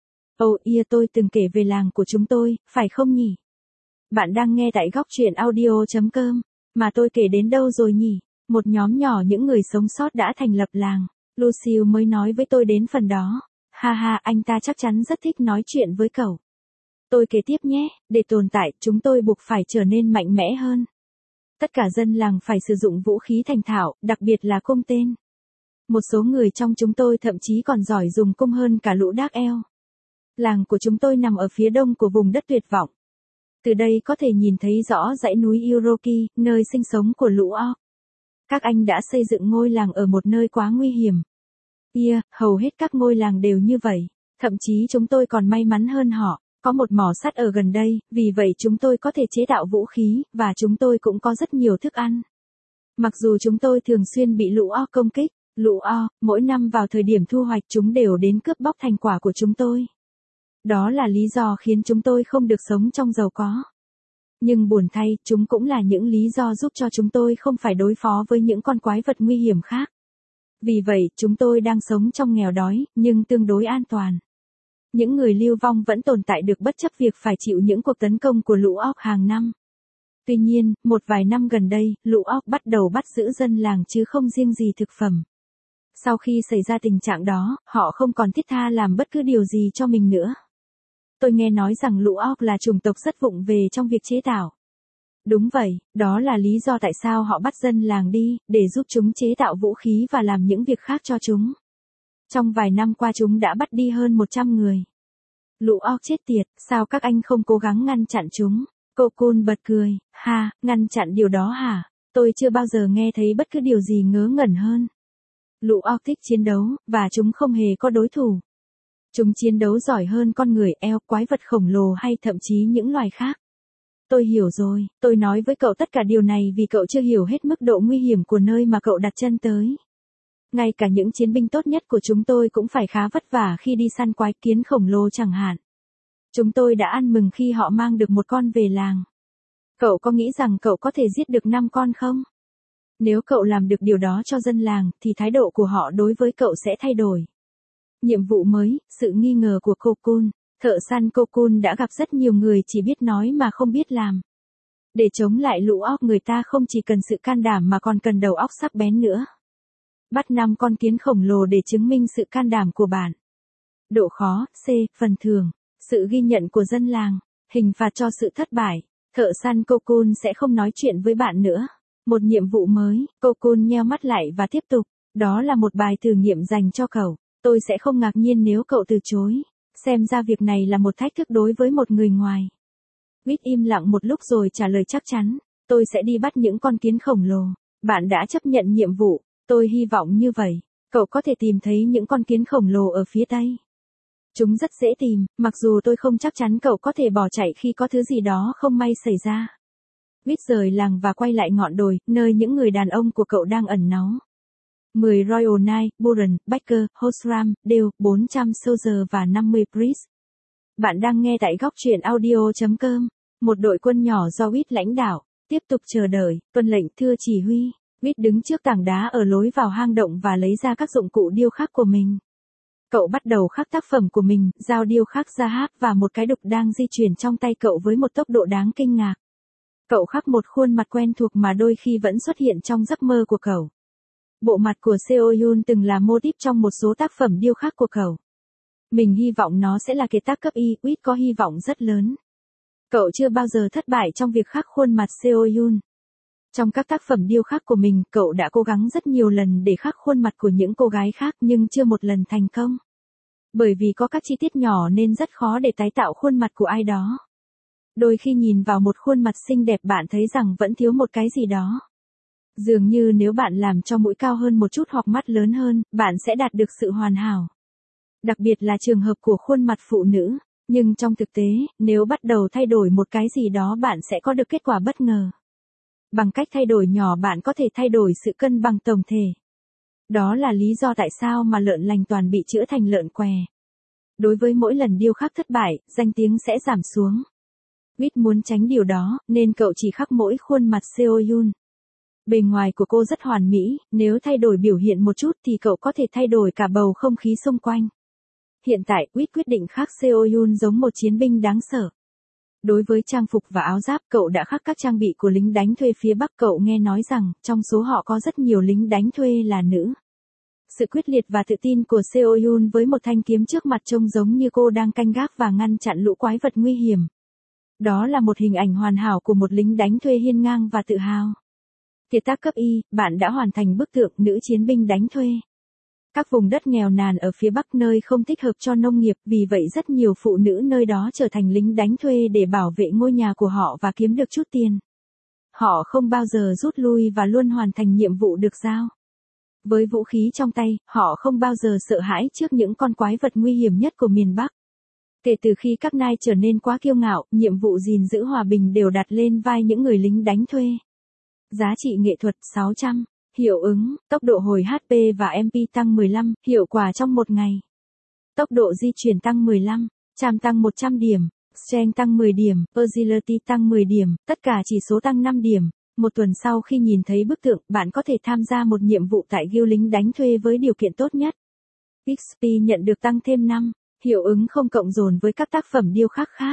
Tôi từng kể về làng của chúng tôi, phải không nhỉ? Bạn đang nghe tại góc truyện audio.com. Mà tôi kể đến đâu rồi nhỉ? Một nhóm nhỏ những người sống sót đã thành lập làng. Lucille mới nói với tôi đến phần đó. Anh ta chắc chắn rất thích nói chuyện với cậu. Tôi kể tiếp nhé, để tồn tại, chúng tôi buộc phải trở nên mạnh mẽ hơn. Tất cả dân làng phải sử dụng vũ khí thành thạo, đặc biệt là cung tên. Một số người trong chúng tôi thậm chí còn giỏi dùng cung hơn cả lũ Dark Elf. Làng của chúng tôi nằm ở phía đông của vùng đất tuyệt vọng. Từ đây có thể nhìn thấy rõ dãy núi Uroki, nơi sinh sống của lũ Orc. Các anh đã xây dựng ngôi làng ở một nơi quá nguy hiểm. Hầu hết các ngôi làng đều như vậy. Thậm chí chúng tôi còn may mắn hơn họ. Có một mỏ sắt ở gần đây, vì vậy chúng tôi có thể chế tạo vũ khí, và chúng tôi cũng có rất nhiều thức ăn. Mặc dù chúng tôi thường xuyên bị lũ Orc công kích, lũ Orc, mỗi năm vào thời điểm thu hoạch chúng đều đến cướp bóc thành quả của chúng tôi. Đó là lý do khiến chúng tôi không được sống trong giàu có. Nhưng buồn thay, chúng cũng là những lý do giúp cho chúng tôi không phải đối phó với những con quái vật nguy hiểm khác. Vì vậy, chúng tôi đang sống trong nghèo đói, nhưng tương đối an toàn. Những người lưu vong vẫn tồn tại được bất chấp việc phải chịu những cuộc tấn công của lũ Orc hàng năm. Tuy nhiên, một vài năm gần đây, lũ Orc bắt đầu bắt giữ dân làng chứ không riêng gì thực phẩm. Sau khi xảy ra tình trạng đó, họ không còn thiết tha làm bất cứ điều gì cho mình nữa. Tôi nghe nói rằng lũ Orc là chủng tộc rất vụng về trong việc chế tạo. Đúng vậy, đó là lý do tại sao họ bắt dân làng đi, để giúp chúng chế tạo vũ khí và làm những việc khác cho chúng. Trong vài năm qua chúng đã bắt đi hơn 100 người. Lũ óc chết tiệt, sao các anh không cố gắng ngăn chặn chúng? Cocoon bật cười, ha, ngăn chặn điều đó hả? Tôi chưa bao giờ nghe thấy bất cứ điều gì ngớ ngẩn hơn. Lũ óc thích chiến đấu, và chúng không hề có đối thủ. Chúng chiến đấu giỏi hơn con người, elf, quái vật khổng lồ hay thậm chí những loài khác. Tôi hiểu rồi, tôi nói với cậu tất cả điều này vì cậu chưa hiểu hết mức độ nguy hiểm của nơi mà cậu đặt chân tới. Ngay cả những chiến binh tốt nhất của chúng tôi cũng phải khá vất vả khi đi săn quái kiến khổng lồ chẳng hạn. Chúng tôi đã ăn mừng khi họ mang được một con về làng. Cậu có nghĩ rằng cậu có thể giết được 5 con không? Nếu cậu làm được điều đó cho dân làng, thì thái độ của họ đối với cậu sẽ thay đổi. Nhiệm vụ mới, sự nghi ngờ của Cocoon. Thợ săn Cocoon đã gặp rất nhiều người chỉ biết nói mà không biết làm. Để chống lại lũ óc, người ta không chỉ cần sự can đảm mà còn cần đầu óc sắc bén nữa. Bắt 5 con kiến khổng lồ để chứng minh sự can đảm của bạn. Độ khó, C, phần thưởng. Sự ghi nhận của dân làng. Hình phạt cho sự thất bại. Thợ săn Cocoon sẽ không nói chuyện với bạn nữa. Một nhiệm vụ mới, Cocoon nheo mắt lại và tiếp tục. Đó là một bài thử nghiệm dành cho cậu. Tôi sẽ không ngạc nhiên nếu cậu từ chối. Xem ra việc này là một thách thức đối với một người ngoài. Whit im lặng một lúc rồi trả lời chắc chắn. Tôi sẽ đi bắt những con kiến khổng lồ. Bạn đã chấp nhận nhiệm vụ. Tôi hy vọng như vậy. Cậu có thể tìm thấy những con kiến khổng lồ ở phía tây. Chúng rất dễ tìm, mặc dù tôi không chắc chắn cậu có thể bỏ chạy khi có thứ gì đó không may xảy ra. Whit rời làng và quay lại ngọn đồi, nơi những người đàn ông của cậu đang ẩn náu. 10 Royal Knight, Buran, Baker, Hosram, Dale, 400 Soldier và 50 Priest. Bạn đang nghe tại góc truyện audio.com. Một đội quân nhỏ do Whit lãnh đạo, tiếp tục chờ đợi, tuân lệnh thưa chỉ huy. Whit đứng trước tảng đá ở lối vào hang động và lấy ra các dụng cụ điêu khắc của mình. Cậu bắt đầu khắc tác phẩm của mình, dao điêu khắc ra hát và một cái đục đang di chuyển trong tay cậu với một tốc độ đáng kinh ngạc. Cậu khắc một khuôn mặt quen thuộc mà đôi khi vẫn xuất hiện trong giấc mơ của cậu. Bộ mặt của Seo Yoon từng là mô típ trong một số tác phẩm điêu khắc của cậu. Mình hy vọng nó sẽ là kiệt tác cấp Y, Whit có hy vọng rất lớn. Cậu chưa bao giờ thất bại trong việc khắc khuôn mặt Seo Yoon. Trong các tác phẩm điêu khắc của mình, cậu đã cố gắng rất nhiều lần để khắc khuôn mặt của những cô gái khác nhưng chưa một lần thành công. Bởi vì có các chi tiết nhỏ nên rất khó để tái tạo khuôn mặt của ai đó. Đôi khi nhìn vào một khuôn mặt xinh đẹp bạn thấy rằng vẫn thiếu một cái gì đó. Dường như nếu bạn làm cho mũi cao hơn một chút hoặc mắt lớn hơn, bạn sẽ đạt được sự hoàn hảo. Đặc biệt là trường hợp của khuôn mặt phụ nữ. Nhưng trong thực tế, nếu bắt đầu thay đổi một cái gì đó bạn sẽ có được kết quả bất ngờ. Bằng cách thay đổi nhỏ bạn có thể thay đổi sự cân bằng tổng thể. Đó là lý do tại sao mà lợn lành toàn bị chữa thành lợn què. Đối với mỗi lần điêu khắc thất bại, danh tiếng sẽ giảm xuống. Whit muốn tránh điều đó, nên cậu chỉ khắc mỗi khuôn mặt Seo Yoon. Bề ngoài của cô rất hoàn mỹ, nếu thay đổi biểu hiện một chút thì cậu có thể thay đổi cả bầu không khí xung quanh. Hiện tại, Whit quyết định khắc Seo Yoon giống một chiến binh đáng sợ. Đối với trang phục và áo giáp, cậu đã khắc các trang bị của lính đánh thuê phía Bắc. Cậu nghe nói rằng, trong số họ có rất nhiều lính đánh thuê là nữ. Sự quyết liệt và tự tin của Seo Yoon với một thanh kiếm trước mặt trông giống như cô đang canh gác và ngăn chặn lũ quái vật nguy hiểm. Đó là một hình ảnh hoàn hảo của một lính đánh thuê hiên ngang và tự hào. Kiệt tác cấp Y, bạn đã hoàn thành bức tượng nữ chiến binh đánh thuê. Các vùng đất nghèo nàn ở phía Bắc nơi không thích hợp cho nông nghiệp, vì vậy rất nhiều phụ nữ nơi đó trở thành lính đánh thuê để bảo vệ ngôi nhà của họ và kiếm được chút tiền. Họ không bao giờ rút lui và luôn hoàn thành nhiệm vụ được giao. Với vũ khí trong tay, họ không bao giờ sợ hãi trước những con quái vật nguy hiểm nhất của miền Bắc. Kể từ khi các nai trở nên quá kiêu ngạo, nhiệm vụ gìn giữ hòa bình đều đặt lên vai những người lính đánh thuê. Giá trị nghệ thuật 600. Hiệu ứng, tốc độ hồi HP và MP tăng 15, hiệu quả trong một ngày. Tốc độ di chuyển tăng 15, Charm tăng 100 điểm, Strength tăng 10 điểm, Agility tăng 10 điểm, tất cả chỉ số tăng 5 điểm. Một tuần sau khi nhìn thấy bức tượng, bạn có thể tham gia một nhiệm vụ tại guild lính đánh thuê với điều kiện tốt nhất. XP nhận được tăng thêm 5, hiệu ứng không cộng dồn với các tác phẩm điêu khắc khác.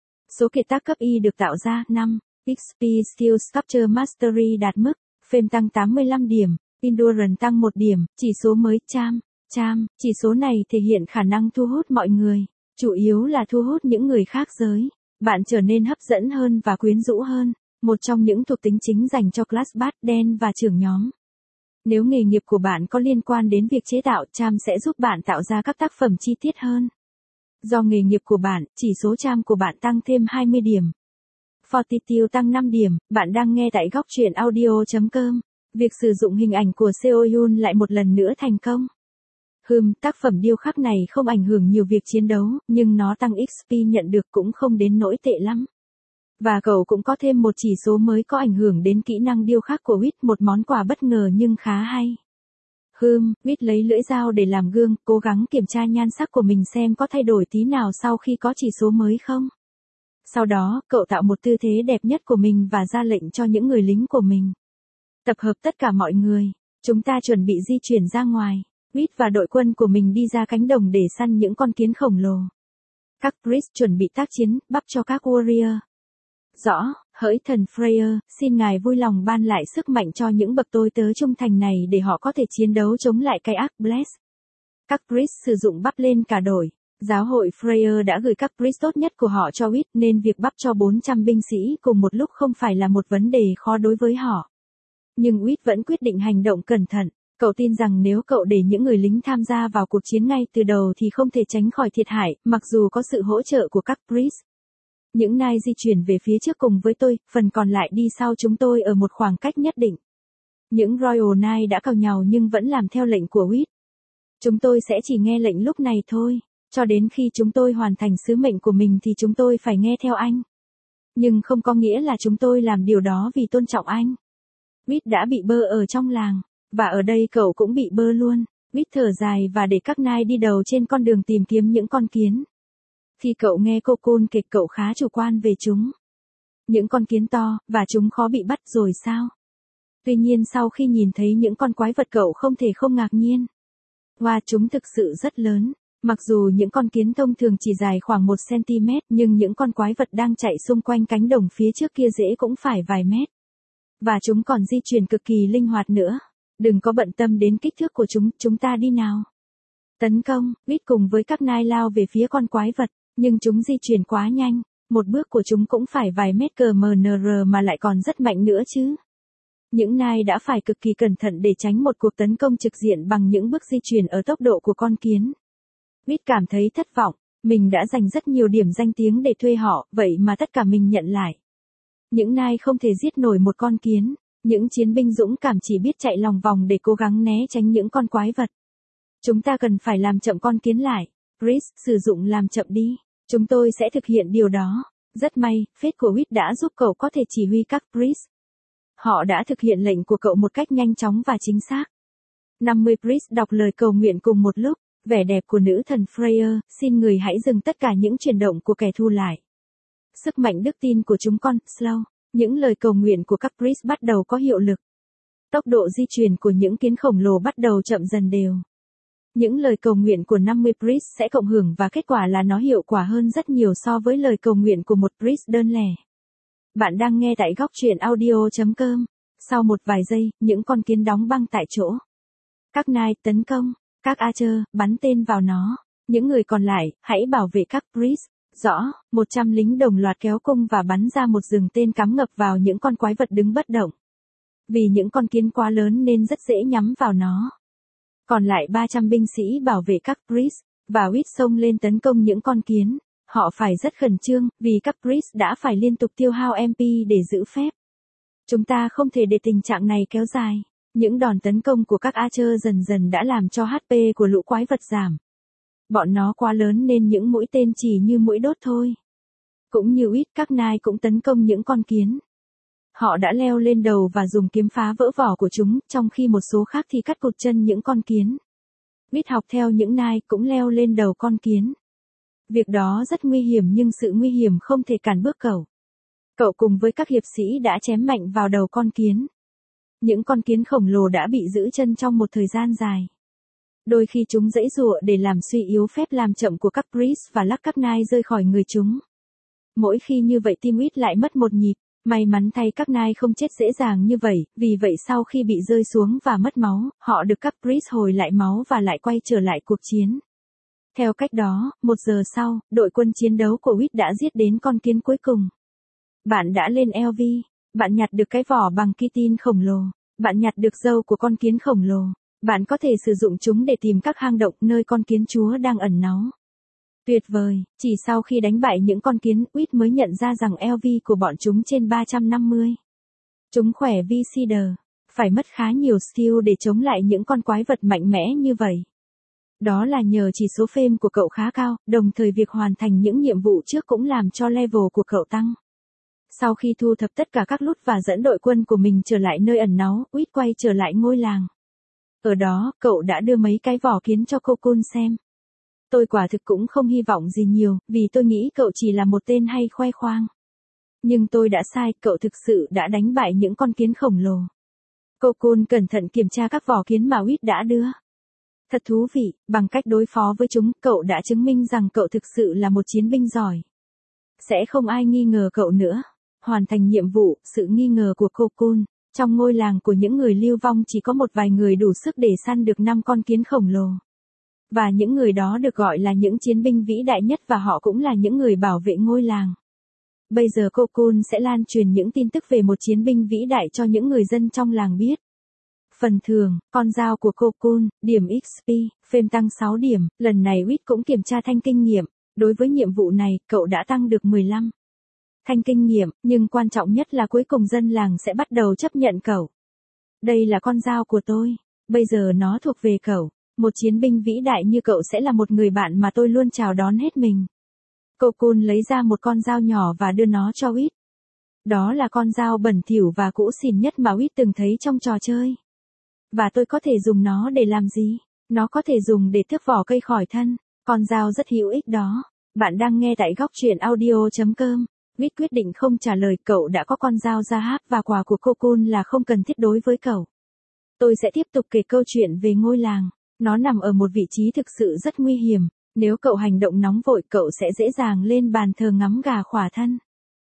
Số kiệt tác cấp Y được tạo ra 5, XP Skill Sculpture Mastery đạt mức. Fame tăng 85 điểm, Endurance tăng 1 điểm, chỉ số mới Charm, chỉ số này thể hiện khả năng thu hút mọi người, chủ yếu là thu hút những người khác giới. Bạn trở nên hấp dẫn hơn và quyến rũ hơn, một trong những thuộc tính chính dành cho class bát đen và trưởng nhóm. Nếu nghề nghiệp của bạn có liên quan đến việc chế tạo, Charm sẽ giúp bạn tạo ra các tác phẩm chi tiết hơn. Do nghề nghiệp của bạn, chỉ số charm của bạn tăng thêm 20 điểm. Fortitude tăng 5 điểm, bạn đang nghe tại góc truyện audio.com. Việc sử dụng hình ảnh của Seo Yoon lại một lần nữa thành công. Tác phẩm điêu khắc này không ảnh hưởng nhiều việc chiến đấu, nhưng nó tăng XP nhận được cũng không đến nỗi tệ lắm. Và cậu cũng có thêm một chỉ số mới có ảnh hưởng đến kỹ năng điêu khắc của Wit, một món quà bất ngờ nhưng khá hay. Wit lấy lưỡi dao để làm gương, cố gắng kiểm tra nhan sắc của mình xem có thay đổi tí nào sau khi có chỉ số mới không. Sau đó, cậu tạo một tư thế đẹp nhất của mình và ra lệnh cho những người lính của mình. Tập hợp tất cả mọi người, chúng ta chuẩn bị di chuyển ra ngoài. Wit và đội quân của mình đi ra cánh đồng để săn những con kiến khổng lồ. Các priest chuẩn bị tác chiến, bắp cho các warrior. Rõ, hỡi thần Freyr, xin ngài vui lòng ban lại sức mạnh cho những bậc tôi tớ trung thành này để họ có thể chiến đấu chống lại cái ác Bless. Các priest sử dụng bắp lên cả đội. Giáo hội Freyr đã gửi các priest tốt nhất của họ cho Wit nên việc bắp cho 400 binh sĩ cùng một lúc không phải là một vấn đề khó đối với họ. Nhưng Wit vẫn quyết định hành động cẩn thận. Cậu tin rằng nếu cậu để những người lính tham gia vào cuộc chiến ngay từ đầu thì không thể tránh khỏi thiệt hại, mặc dù có sự hỗ trợ của các priest. Những nai di chuyển về phía trước cùng với tôi, phần còn lại đi sau chúng tôi ở một khoảng cách nhất định. Những Royal Nai đã càu nhàu nhưng vẫn làm theo lệnh của Wit. Chúng tôi sẽ chỉ nghe lệnh lúc này thôi, cho đến khi chúng tôi hoàn thành sứ mệnh của mình thì chúng tôi phải nghe theo anh. Nhưng không có nghĩa là chúng tôi làm điều đó vì tôn trọng anh. Wit đã bị bơ ở trong làng, và ở đây cậu cũng bị bơ luôn. Wit thở dài và để các nai đi đầu trên con đường tìm kiếm những con kiến. Khi cậu nghe cô Côn kể cậu khá chủ quan về chúng. Những con kiến to, và chúng khó bị bắt rồi sao? Tuy nhiên sau khi nhìn thấy những con quái vật cậu không thể không ngạc nhiên. Wow, chúng thực sự rất lớn. Mặc dù những con kiến thông thường chỉ dài khoảng 1 cm nhưng những con quái vật đang chạy xung quanh cánh đồng phía trước kia dễ cũng phải vài mét. Và chúng còn di chuyển cực kỳ linh hoạt nữa. Đừng có bận tâm đến kích thước của chúng ta đi nào. Tấn công, Wit cùng với các nai lao về phía con quái vật. Nhưng chúng di chuyển quá nhanh, một bước của chúng cũng phải vài mét kmr mà lại còn rất mạnh nữa chứ. Những nai đã phải cực kỳ cẩn thận để tránh một cuộc tấn công trực diện bằng những bước di chuyển ở tốc độ của con kiến. Wit cảm thấy thất vọng, mình đã dành rất nhiều điểm danh tiếng để thuê họ, vậy mà tất cả mình nhận lại. Những nai không thể giết nổi một con kiến, những chiến binh dũng cảm chỉ biết chạy lòng vòng để cố gắng né tránh những con quái vật. Chúng ta cần phải làm chậm con kiến lại. Priest, sử dụng làm chậm đi. Chúng tôi sẽ thực hiện điều đó. Rất may, phép của Wit đã giúp cậu có thể chỉ huy các priest. Họ đã thực hiện lệnh của cậu một cách nhanh chóng và chính xác. 50 priest đọc lời cầu nguyện cùng một lúc. Vẻ đẹp của nữ thần Freyr, xin người hãy dừng tất cả những chuyển động của kẻ thù lại. Sức mạnh đức tin của chúng con, slow. Những lời cầu nguyện của các priest bắt đầu có hiệu lực. Tốc độ di chuyển của những kiến khổng lồ bắt đầu chậm dần đều. Những lời cầu nguyện của 50 priest sẽ cộng hưởng và kết quả là nó hiệu quả hơn rất nhiều so với lời cầu nguyện của một priest đơn lẻ. Bạn đang nghe tại góc truyện audio.com. Sau một vài giây, những con kiến đóng băng tại chỗ. Các nai tấn công, các archer bắn tên vào nó. Những người còn lại, hãy bảo vệ các priest. Rõ, 100 lính đồng loạt kéo cung và bắn ra một rừng tên cắm ngập vào những con quái vật đứng bất động. Vì những con kiến quá lớn nên rất dễ nhắm vào nó. Còn lại 300 binh sĩ bảo vệ các priest, và Wit xông lên tấn công những con kiến. Họ phải rất khẩn trương, vì các priest đã phải liên tục tiêu hao MP để giữ phép. Chúng ta không thể để tình trạng này kéo dài. Những đòn tấn công của các archer dần dần đã làm cho HP của lũ quái vật giảm. Bọn nó quá lớn nên những mũi tên chỉ như mũi đốt thôi. Cũng như Wit, các nai cũng tấn công những con kiến. Họ đã leo lên đầu và dùng kiếm phá vỡ vỏ của chúng, trong khi một số khác thì cắt cụt chân những con kiến. Wit học theo những nai cũng leo lên đầu con kiến. Việc đó rất nguy hiểm nhưng sự nguy hiểm không thể cản bước cậu. Cậu cùng với các hiệp sĩ đã chém mạnh vào đầu con kiến. Những con kiến khổng lồ đã bị giữ chân trong một thời gian dài. Đôi khi chúng giãy giụa để làm suy yếu phép làm chậm của các priest và lắc các nai rơi khỏi người chúng. Mỗi khi như vậy tim Wit lại mất một nhịp. May mắn thay các nai không chết dễ dàng như vậy, vì vậy sau khi bị rơi xuống và mất máu, họ được các priest hồi lại máu và lại quay trở lại cuộc chiến. Theo cách đó, 1 giờ sau, đội quân chiến đấu của Wit đã giết đến con kiến cuối cùng. Bạn đã lên LV, bạn nhặt được cái vỏ bằng kitin khổng lồ, bạn nhặt được râu của con kiến khổng lồ, bạn có thể sử dụng chúng để tìm các hang động nơi con kiến chúa đang ẩn náu. Tuyệt vời, chỉ sau khi đánh bại những con kiến, Wit mới nhận ra rằng LV của bọn chúng trên 350. Chúng khỏe vi Cedar, phải mất khá nhiều skill để chống lại những con quái vật mạnh mẽ như vậy. Đó là nhờ chỉ số fame của cậu khá cao, đồng thời việc hoàn thành những nhiệm vụ trước cũng làm cho level của cậu tăng. Sau khi thu thập tất cả các loot và dẫn đội quân của mình trở lại nơi ẩn náu, Wit quay trở lại ngôi làng. Ở đó, cậu đã đưa mấy cái vỏ kiến cho Cocoon xem. Tôi quả thực cũng không hy vọng gì nhiều, vì tôi nghĩ cậu chỉ là một tên hay khoe khoang. Nhưng tôi đã sai, cậu thực sự đã đánh bại những con kiến khổng lồ. Cocoon cẩn thận kiểm tra các vỏ kiến mà Wit đã đưa. Thật thú vị, bằng cách đối phó với chúng, cậu đã chứng minh rằng cậu thực sự là một chiến binh giỏi. Sẽ không ai nghi ngờ cậu nữa. Hoàn thành nhiệm vụ, sự nghi ngờ của Cocoon. Trong ngôi làng của những người lưu vong chỉ có một vài người đủ sức để săn được 5 con kiến khổng lồ. Và những người đó được gọi là những chiến binh vĩ đại nhất và họ cũng là những người bảo vệ ngôi làng. Bây giờ Cocoon sẽ lan truyền những tin tức về một chiến binh vĩ đại cho những người dân trong làng biết. Phần thưởng, con dao của Cocoon, điểm XP, fame tăng 6 điểm, lần này Wit cũng kiểm tra thanh kinh nghiệm. Đối với nhiệm vụ này, cậu đã tăng được 15 thanh kinh nghiệm, nhưng quan trọng nhất là cuối cùng dân làng sẽ bắt đầu chấp nhận cậu. Đây là con dao của tôi, bây giờ nó thuộc về cậu. Một chiến binh vĩ đại như cậu sẽ là một người bạn mà tôi luôn chào đón hết mình. Cocoon lấy ra một con dao nhỏ và đưa nó cho Wit. Đó là con dao bẩn thỉu và cũ xỉn nhất mà Wit từng thấy trong trò chơi. Và tôi có thể dùng nó để làm gì? Nó có thể dùng để tước vỏ cây khỏi thân. Con dao rất hữu ích đó. Bạn đang nghe tại góc truyện audio.com. Wit quyết định không trả lời, cậu đã có con dao ra háp và quà của Cocoon là không cần thiết đối với cậu. Tôi sẽ tiếp tục kể câu chuyện về ngôi làng. Nó nằm ở một vị trí thực sự rất nguy hiểm. Nếu cậu hành động nóng vội, cậu sẽ dễ dàng lên bàn thờ ngắm gà khỏa thân.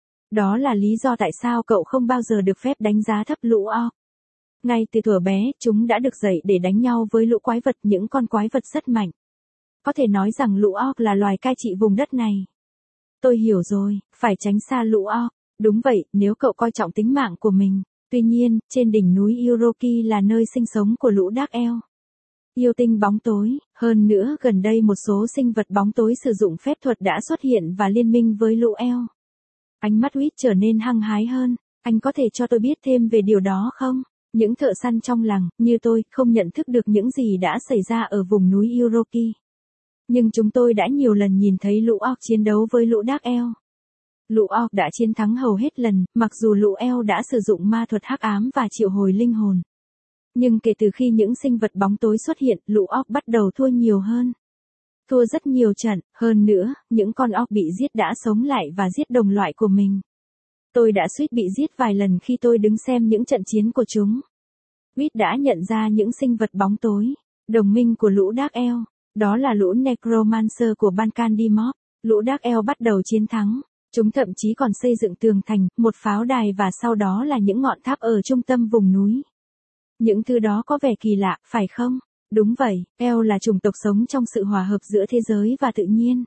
Đó là lý do tại sao cậu không bao giờ được phép đánh giá thấp lũ orc. Ngay từ thuở bé, chúng đã được dạy để đánh nhau với lũ quái vật, những con quái vật rất mạnh. Có thể nói rằng lũ orc là loài cai trị vùng đất này. Tôi hiểu rồi, phải tránh xa lũ orc. Đúng vậy, nếu cậu coi trọng tính mạng của mình. Tuy nhiên, trên đỉnh núi Uroki là nơi sinh sống của lũ Dark Elf. Yêu tinh bóng tối, hơn nữa gần đây một số sinh vật bóng tối sử dụng phép thuật đã xuất hiện và liên minh với lũ elf. Ánh mắt Wit trở nên hăng hái hơn, anh có thể cho tôi biết thêm về điều đó không? Những thợ săn trong làng, như tôi, không nhận thức được những gì đã xảy ra ở vùng núi Uroki. Nhưng chúng tôi đã nhiều lần nhìn thấy lũ orc chiến đấu với lũ Dark Elf. Lũ orc đã chiến thắng hầu hết lần, mặc dù lũ elf đã sử dụng ma thuật hắc ám và triệu hồi linh hồn. Nhưng kể từ khi những sinh vật bóng tối xuất hiện, lũ orc bắt đầu thua nhiều hơn. Thua rất nhiều trận, hơn nữa, những con orc bị giết đã sống lại và giết đồng loại của mình. Tôi đã suýt bị giết vài lần khi tôi đứng xem những trận chiến của chúng. Wit đã nhận ra những sinh vật bóng tối, đồng minh của lũ Dark Elf, đó là lũ Necromancer của Balkan-Dimop. Lũ Dark Elf bắt đầu chiến thắng. Chúng thậm chí còn xây dựng tường thành, một pháo đài và sau đó là những ngọn tháp ở trung tâm vùng núi. Những thứ đó có vẻ kỳ lạ, phải không? Đúng vậy, Elf là chủng tộc sống trong sự hòa hợp giữa thế giới và tự nhiên.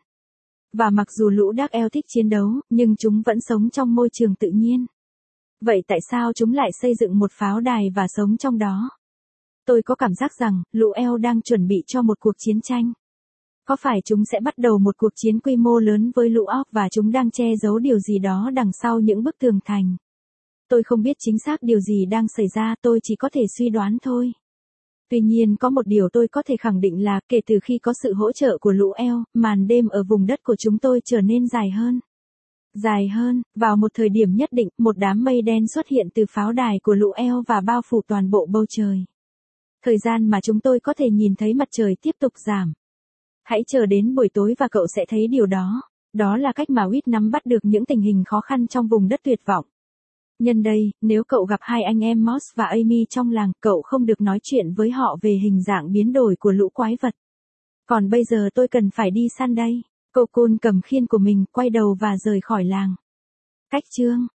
Và mặc dù lũ Dark Elf thích chiến đấu, nhưng chúng vẫn sống trong môi trường tự nhiên. Vậy tại sao chúng lại xây dựng một pháo đài và sống trong đó? Tôi có cảm giác rằng, lũ Elf đang chuẩn bị cho một cuộc chiến tranh. Có phải chúng sẽ bắt đầu một cuộc chiến quy mô lớn với lũ orc và chúng đang che giấu điều gì đó đằng sau những bức tường thành? Tôi không biết chính xác điều gì đang xảy ra, tôi chỉ có thể suy đoán thôi. Tuy nhiên có một điều tôi có thể khẳng định là kể từ khi có sự hỗ trợ của lũ elf, màn đêm ở vùng đất của chúng tôi trở nên dài hơn. Dài hơn, vào một thời điểm nhất định, một đám mây đen xuất hiện từ pháo đài của lũ elf và bao phủ toàn bộ bầu trời. Thời gian mà chúng tôi có thể nhìn thấy mặt trời tiếp tục giảm. Hãy chờ đến buổi tối và cậu sẽ thấy điều đó. Đó là cách mà Wit nắm bắt được những tình hình khó khăn trong vùng đất tuyệt vọng. Nhân đây, nếu cậu gặp hai anh em Moss và Amy trong làng, cậu không được nói chuyện với họ về hình dạng biến đổi của lũ quái vật. Còn bây giờ tôi cần phải đi săn đây. Cocoon cầm khiên của mình, quay đầu và rời khỏi làng. Cách chương